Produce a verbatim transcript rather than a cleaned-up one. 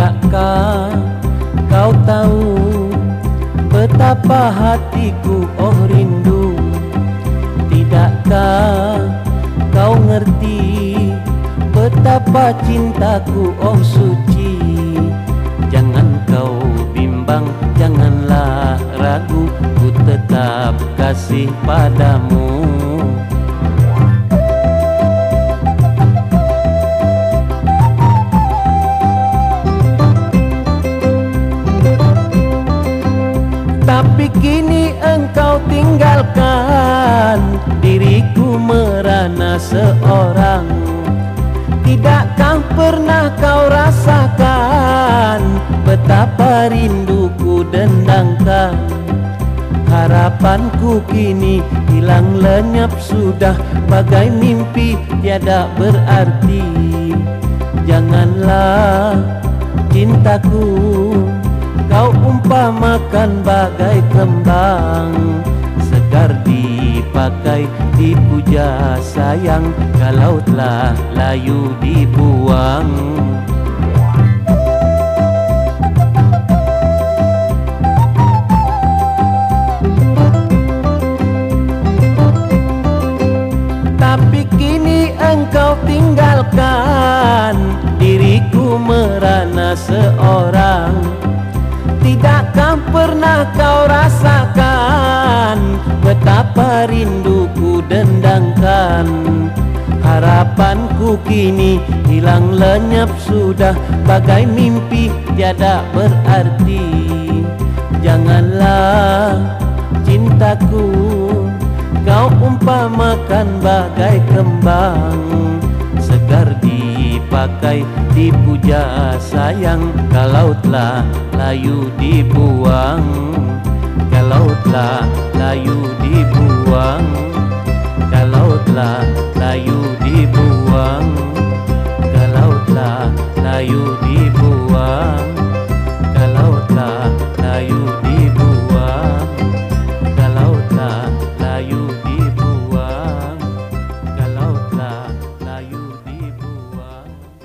Tidakkah kau tahu betapa hatiku oh rindu? Tidakkah kau ngerti betapa cintaku oh suci? Jangan kau bimbang, janganlah ragu, ku tetap kasih padamu. Tapi kini engkau tinggalkan, diriku merana seorang. Tidakkah pernah kau rasakan betapa rinduku dendangkan? Harapanku kini hilang lenyap sudah, bagai mimpi tiada berarti. Janganlah cintaku kau umpamakan bagai kembang, segar dipakai, dipuja sayang, kalau telah layu dibuang. Tapi kini engkau tinggalkan, diriku merana seorang. Tidakkah pernah kau rasakan betapa rinduku dendangkan? Harapanku kini hilang lenyap sudah, bagai mimpi tiada berarti. Janganlah cintaku kau umpamakan bagai kembang, segar dipakai, dipuja sayang, kalau telah layu dibuang. Kalau telah layu